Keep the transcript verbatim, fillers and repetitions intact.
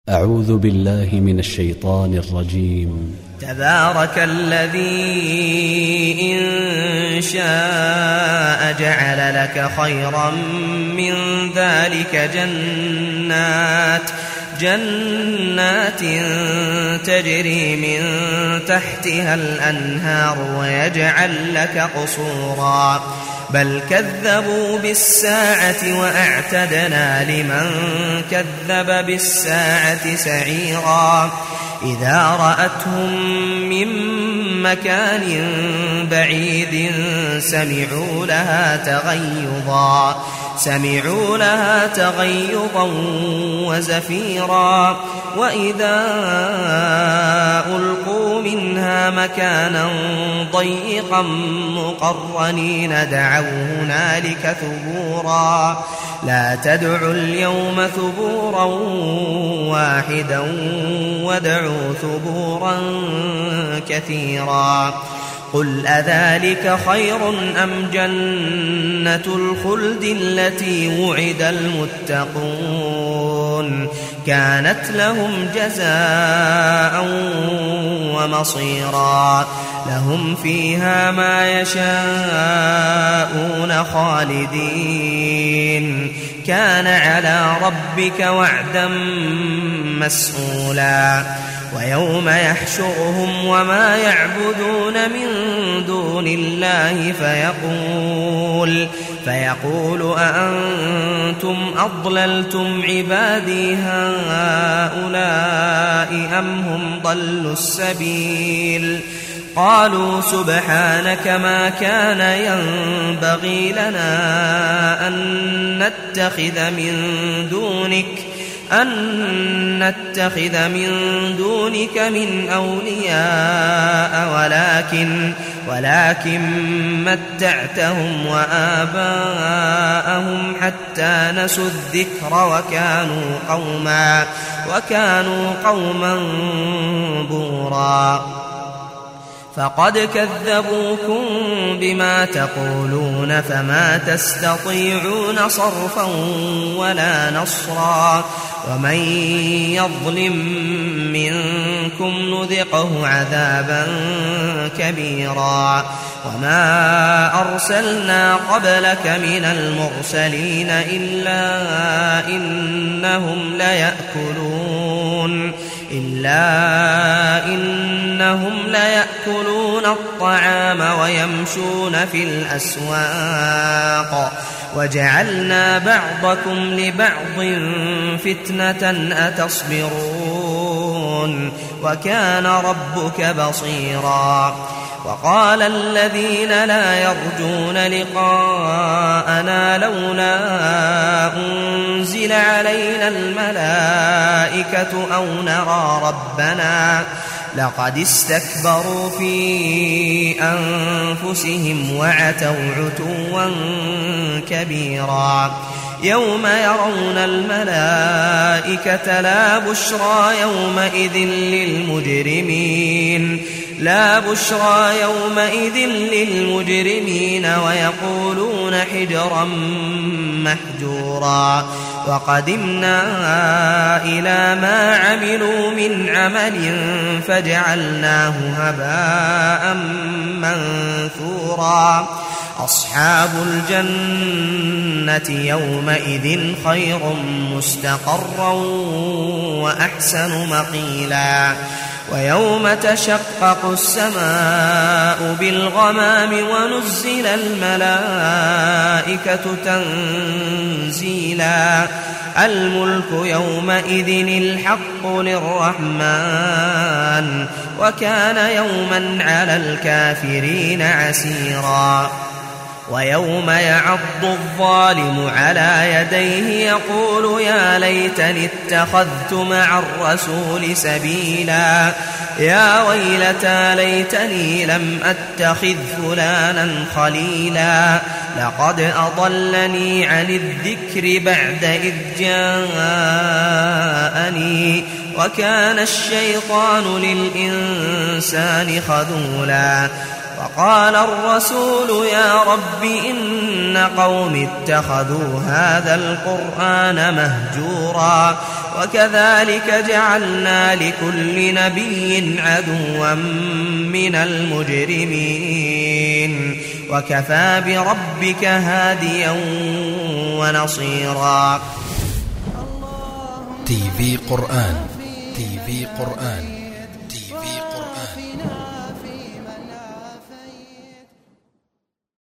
أعوذ بالله من الشيطان الرجيم. تبارك الذي إن شاء جعل لك خيرا من ذلك جنات جنات تجري من تحتها الأنهار ويجعل لك قصورا بل كذبوا بالساعة وأعتدنا لمن كذب بالساعة سعيرا إذا رأتهم من مكان بعيد سمعوا لها تغيظا سمعوا لها تغيظا وزفيرا وإذا ألقوا منها مكانا ضيقا مقرنين دعوا هنالك ثبورا لا تدعوا اليوم ثبورا واحدا وادعوا ثبورا كثيرا قل أذلك خير أم جنة الخلد التي وعد المتقون كانت لهم جزاء ومصيرا لهم فيها ما يشاءون خالدين كان على ربك وعدا مسئولا ويوم يحشرهم وما يعبدون من دون الله فيقول فيقول أأنتم أضللتم عبادي هؤلاء أم هم ضلوا السبيل قالوا سبحانك ما كان ينبغي لنا أن نتخذ من دونك أن نتخذ من دونك من أولياء ولكن ولكن متعتهم وآباءهم حتى نسوا الذكر وكانوا قوما وكانوا قوما بورا فقد كذبوكم بما تقولون فما تستطيعون صرفا ولا نصرا ومن يظلم منكم نذقه عذابا كبيرا وما أرسلنا قبلك من المرسلين إلا إنهم ليأكلون إلا إنهم ليأكلون الطعام ويمشون في الأسواق وجعلنا بعضكم لبعض فتنة أتصبرون وكان ربك بصيرا وقال الذين لا يرجون لقاءنا لولا أنزل علينا الملائكة أو نرى ربنا لقد استكبروا في أنفسهم وعتوا عتوا كبيرا يوم يرون الملائكة لا بشرى يومئذ للمجرمين لا بشرى يومئذ للمجرمين ويقولون حجرا محجورا وقدمنا إلى ما عملوا من عمل فجعلناه هباء منثورا أصحاب الجنة يومئذ خير مستقرا وأحسن مقيلا ويوم تشقق السماء بالغمام ونزل الملائكة تنزيلا الملك يومئذ الحق للرحمن وكان يوما على الكافرين عسيرا ويوم يعض الظالم على يديه يقول يا ليتني اتخذت مع الرسول سبيلا يا ويلتى ليتني لم أتخذ فلانا خليلا لقد أضلني عن الذكر بعد إذ جاءني وكان الشيطان للإنسان خذولا وقال الرسول يا رب إن قوم اتخذوا هذا القرآن مهجورا وكذلك جعلنا لكل نبي عدوا من المجرمين وكفى بربك هاديا ونصيرا. تي في قرآن تي في قرآن